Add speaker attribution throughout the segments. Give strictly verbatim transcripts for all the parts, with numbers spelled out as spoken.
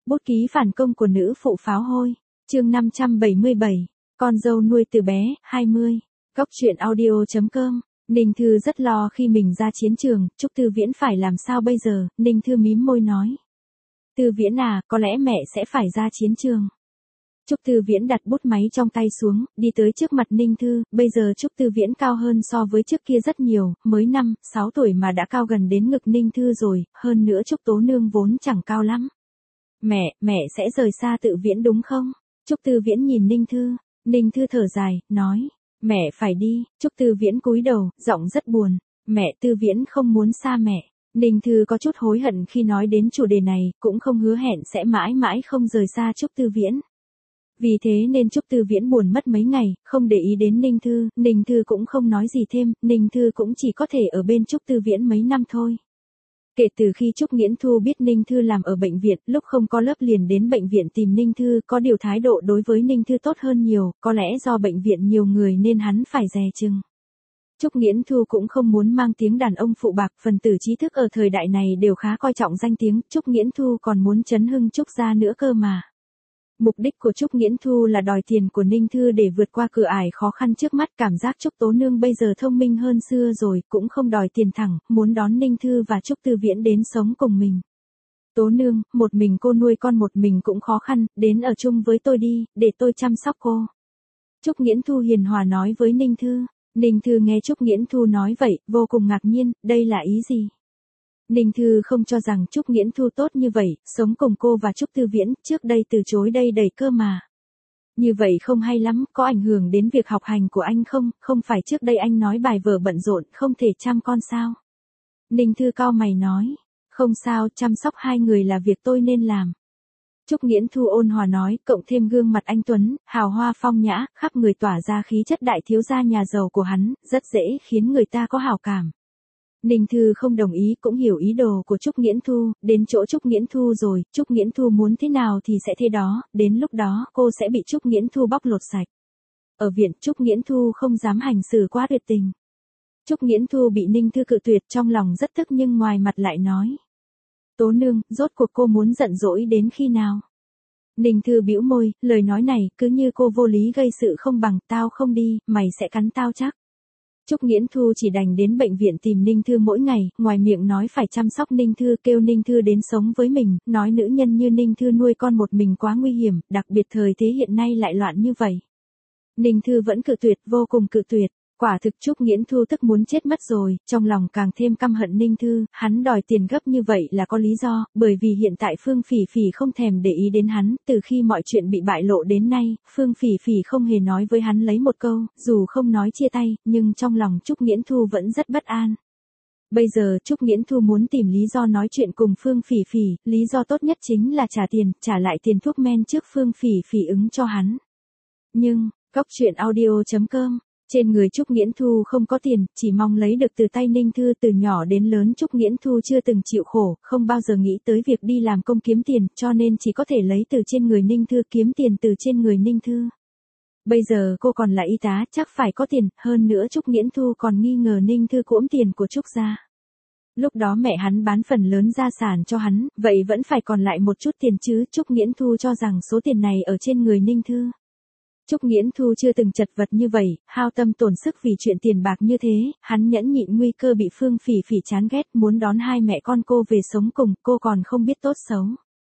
Speaker 1: Bút ký phản công của nữ phụ pháo hôi. Chương năm trăm bảy mươi bảy. Con dâu nuôi từ bé, hai mươi. Góc truyện audio chấm com. Ninh Thư rất lo khi mình ra chiến trường, Trúc Tư Viễn phải làm sao bây giờ, Ninh Thư mím môi nói. Tư Viễn à, có lẽ mẹ sẽ phải ra chiến trường. Trúc Tư Viễn đặt bút máy trong tay xuống, đi tới trước mặt Ninh Thư, bây giờ Trúc Tư Viễn cao hơn so với trước kia rất nhiều, mới năm, sáu tuổi mà đã cao gần đến ngực Ninh Thư rồi, hơn nữa Trúc Tố Nương vốn chẳng cao lắm. Mẹ, mẹ sẽ rời xa Tự Viễn đúng không? Trúc Tư Viễn nhìn Ninh Thư, Ninh Thư thở dài, nói, mẹ phải đi, Trúc Tư Viễn cúi đầu, giọng rất buồn, mẹ Tư Viễn không muốn xa mẹ. Ninh Thư có chút hối hận khi nói đến chủ đề này, cũng không hứa hẹn sẽ mãi mãi không rời xa Trúc Tư Viễn. Vì thế nên Trúc Tư Viễn buồn mất mấy ngày, không để ý đến Ninh Thư, Ninh Thư cũng không nói gì thêm, Ninh Thư cũng chỉ có thể ở bên Trúc Tư Viễn mấy năm thôi. Kể từ khi Trúc Nghiễn Thu biết Ninh Thư làm ở bệnh viện, lúc không có lớp liền đến bệnh viện tìm Ninh Thư, có điều thái độ đối với Ninh Thư tốt hơn nhiều, có lẽ do bệnh viện nhiều người nên hắn phải dè chừng. Trúc Nghiễn Thu cũng không muốn mang tiếng đàn ông phụ bạc, phần tử trí thức ở thời đại này đều khá coi trọng danh tiếng, Trúc Nghiễn Thu còn muốn chấn hưng Trúc gia nữa cơ mà. Mục đích của Trúc Nghiễn Thu là đòi tiền của Ninh Thư để vượt qua cửa ải khó khăn trước mắt, cảm giác Trúc Tố Nương bây giờ thông minh hơn xưa rồi, cũng không đòi tiền thẳng, muốn đón Ninh Thư và Trúc Tư Viễn đến sống cùng mình. Tố Nương, một mình cô nuôi con một mình cũng khó khăn, đến ở chung với tôi đi, để tôi chăm sóc cô. Trúc Nghiễn Thu hiền hòa nói với Ninh Thư. Ninh Thư nghe Trúc Nghiễn Thu nói vậy, vô cùng ngạc nhiên, đây là ý gì? Ninh Thư không cho rằng Trúc Nghiễn Thu tốt như vậy, sống cùng cô và Trúc Tư Viễn, trước đây từ chối đây đầy cơ mà. Như vậy không hay lắm, có ảnh hưởng đến việc học hành của anh không, không phải trước đây anh nói bài vở bận rộn, không thể chăm con sao? Ninh Thư cau mày nói, không sao, chăm sóc hai người là việc tôi nên làm. Trúc Nghiễn Thu ôn hòa nói, cộng thêm gương mặt anh tuấn, hào hoa phong nhã, khắp người tỏa ra khí chất đại thiếu gia nhà giàu của hắn, rất dễ khiến người ta có hảo cảm. Ninh Thư không đồng ý, cũng hiểu ý đồ của Trúc Nghiễn Thu, đến chỗ Trúc Nghiễn Thu rồi, Trúc Nghiễn Thu muốn thế nào thì sẽ thế đó, đến lúc đó cô sẽ bị Trúc Nghiễn Thu bóc lột sạch. Ở viện Trúc Nghiễn Thu không dám hành xử quá tuyệt tình. Trúc Nghiễn Thu bị Ninh Thư cự tuyệt, trong lòng rất tức nhưng ngoài mặt lại nói. Tố Nương, rốt cuộc cô muốn giận dỗi đến khi nào? Ninh Thư bĩu môi, lời nói này cứ như cô vô lý gây sự không bằng, tao không đi, mày sẽ cắn tao chắc. Trúc Nghiễn Thu chỉ đành đến bệnh viện tìm Ninh Thư mỗi ngày, ngoài miệng nói phải chăm sóc Ninh Thư, kêu Ninh Thư đến sống với mình, nói nữ nhân như Ninh Thư nuôi con một mình quá nguy hiểm, đặc biệt thời thế hiện nay lại loạn như vậy. Ninh Thư vẫn cự tuyệt, vô cùng cự tuyệt. Quả thực Trúc Nghiễn Thu tức muốn chết mất rồi, trong lòng càng thêm căm hận Ninh Thư, hắn đòi tiền gấp như vậy là có lý do, bởi vì hiện tại Phương Phỉ Phỉ không thèm để ý đến hắn, từ khi mọi chuyện bị bại lộ đến nay, Phương Phỉ Phỉ không hề nói với hắn lấy một câu, dù không nói chia tay, nhưng trong lòng Trúc Nghiễn Thu vẫn rất bất an. Bây giờ Trúc Nghiễn Thu muốn tìm lý do nói chuyện cùng Phương Phỉ Phỉ, lý do tốt nhất chính là trả tiền, trả lại tiền thuốc men trước Phương Phỉ Phỉ ứng cho hắn. Nhưng, góc truyện audio chấm com. Trên người Trúc Nghiễn Thu không có tiền, chỉ mong lấy được từ tay Ninh Thư. Từ nhỏ đến lớn Trúc Nghiễn Thu chưa từng chịu khổ, không bao giờ nghĩ tới việc đi làm công kiếm tiền, cho nên chỉ có thể lấy từ trên người Ninh Thư, kiếm tiền từ trên người Ninh Thư. Bây giờ cô còn là y tá, chắc phải có tiền, hơn nữa Trúc Nghiễn Thu còn nghi ngờ Ninh Thư cuỗm tiền của Trúc gia. Lúc đó mẹ hắn bán phần lớn gia sản cho hắn, vậy vẫn phải còn lại một chút tiền chứ, Trúc Nghiễn Thu cho rằng số tiền này ở trên người Ninh Thư. Trúc Nghiễn Thu chưa từng chật vật như vậy, hao tâm tổn sức vì chuyện tiền bạc như thế, hắn nhẫn nhịn nguy cơ bị Phương Phỉ Phỉ chán ghét, muốn đón hai mẹ con cô về sống cùng, cô còn không biết tốt xấu.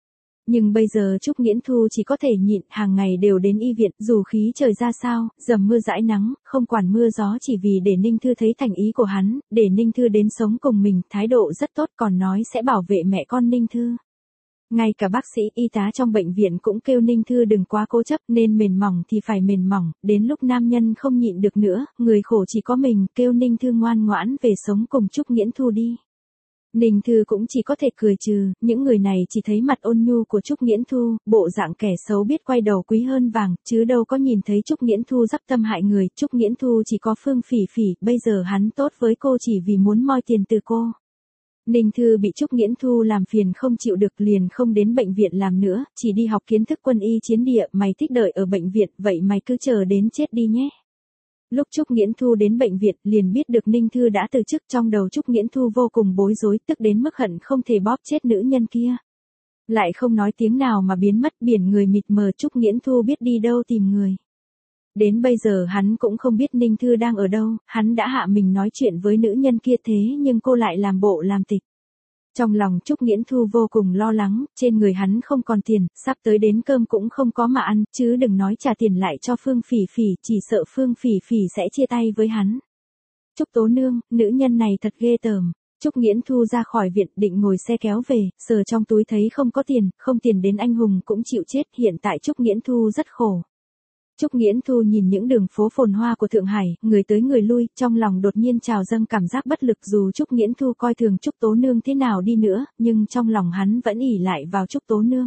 Speaker 1: Nhưng bây giờ Trúc Nghiễn Thu chỉ có thể nhịn, hàng ngày đều đến y viện, dù khí trời ra sao, dầm mưa dãi nắng, không quản mưa gió chỉ vì để Ninh Thư thấy thành ý của hắn, để Ninh Thư đến sống cùng mình, thái độ rất tốt, còn nói sẽ bảo vệ mẹ con Ninh Thư. Ngay cả bác sĩ y tá trong bệnh viện cũng kêu Ninh Thư đừng quá cố chấp, nên mềm mỏng thì phải mềm mỏng, đến lúc nam nhân không nhịn được nữa, người khổ chỉ có mình, kêu Ninh Thư ngoan ngoãn về sống cùng Trúc Nghiễn Thu đi. Ninh Thư cũng chỉ có thể cười trừ, những người này chỉ thấy mặt ôn nhu của Trúc Nghiễn Thu, bộ dạng kẻ xấu biết quay đầu quý hơn vàng, chứ đâu có nhìn thấy Trúc Nghiễn Thu dắc tâm hại người, Trúc Nghiễn Thu chỉ có Phương Phỉ Phỉ, bây giờ hắn tốt với cô chỉ vì muốn moi tiền từ cô. Ninh Thư bị Trúc Nghiễn Thu làm phiền không chịu được liền không đến bệnh viện làm nữa, chỉ đi học kiến thức quân y chiến địa, mày thích đợi ở bệnh viện, vậy mày cứ chờ đến chết đi nhé. Lúc Trúc Nghiễn Thu đến bệnh viện, liền biết được Ninh Thư đã từ chức, trong đầu Trúc Nghiễn Thu vô cùng bối rối, tức đến mức hận không thể bóp chết nữ nhân kia. Lại không nói tiếng nào mà biến mất, biển người mịt mờ. Trúc Nghiễn Thu biết đi đâu tìm người. Đến bây giờ hắn cũng không biết Ninh Thư đang ở đâu, hắn đã hạ mình nói chuyện với nữ nhân kia thế nhưng cô lại làm bộ làm tịch. Trong lòng Trúc Nghiễn Thu vô cùng lo lắng, trên người hắn không còn tiền, sắp tới đến cơm cũng không có mà ăn, chứ đừng nói trả tiền lại cho Phương Phỉ Phỉ, chỉ sợ Phương Phỉ Phỉ sẽ chia tay với hắn. Trúc Tố Nương, nữ nhân này thật ghê tởm. Trúc Nghiễn Thu ra khỏi viện định ngồi xe kéo về, sờ trong túi thấy không có tiền, không tiền đến anh hùng cũng chịu chết, hiện tại Trúc Nghiễn Thu rất khổ. Trúc Nghiễn Thu nhìn những đường phố phồn hoa của Thượng Hải, người tới người lui, trong lòng đột nhiên trào dâng cảm giác bất lực. Dù Trúc Nghiễn Thu coi thường Trúc Tố Nương thế nào đi nữa, nhưng trong lòng hắn vẫn ỷ lại vào Trúc Tố Nương.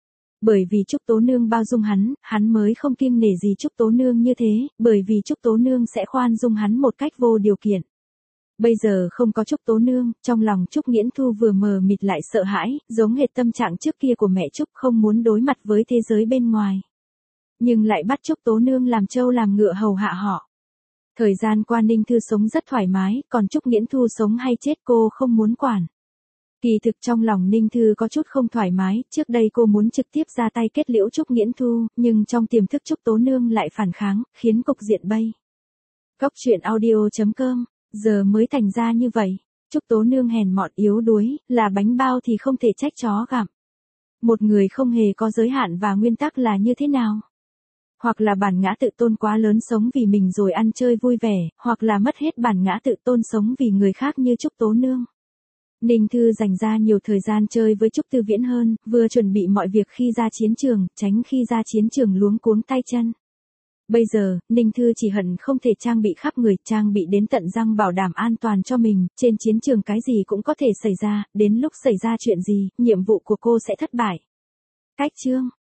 Speaker 1: Bởi vì Trúc Tố Nương bao dung hắn, hắn mới không kiêng nể gì Trúc Tố Nương như thế, bởi vì Trúc Tố Nương sẽ khoan dung hắn một cách vô điều kiện. Bây giờ không có Trúc Tố Nương, trong lòng Trúc Nghiễn Thu vừa mờ mịt lại sợ hãi, giống hệt tâm trạng trước kia của mẹ Trúc, không muốn đối mặt với thế giới bên ngoài. Nhưng lại bắt Trúc Tố Nương làm trâu làm ngựa hầu hạ họ. Thời gian qua Ninh Thư sống rất thoải mái, còn Trúc Nghiễn Thu sống hay chết cô không muốn quản. Kỳ thực trong lòng Ninh Thư có chút không thoải mái, trước đây cô muốn trực tiếp ra tay kết liễu Trúc Nghiễn Thu, nhưng trong tiềm thức Trúc Tố Nương lại phản kháng, khiến cục diện bay. Cóc truyện audio chấm com, giờ mới thành ra như vậy. Trúc Tố Nương hèn mọn yếu đuối, là bánh bao thì không thể trách chó gặm. Một người không hề có giới hạn và nguyên tắc là như thế nào? Hoặc là bản ngã tự tôn quá lớn sống vì mình rồi ăn chơi vui vẻ, hoặc là mất hết bản ngã tự tôn sống vì người khác như Trúc Tố Nương. Ninh Thư dành ra nhiều thời gian chơi với Trúc Tư Viễn hơn, vừa chuẩn bị mọi việc khi ra chiến trường, tránh khi ra chiến trường luống cuống tay chân. Bây giờ, Ninh Thư chỉ hận không thể trang bị khắp người, trang bị đến tận răng bảo đảm an toàn cho mình, trên chiến trường cái gì cũng có thể xảy ra, đến lúc xảy ra chuyện gì, nhiệm vụ của cô sẽ thất bại. Cách chương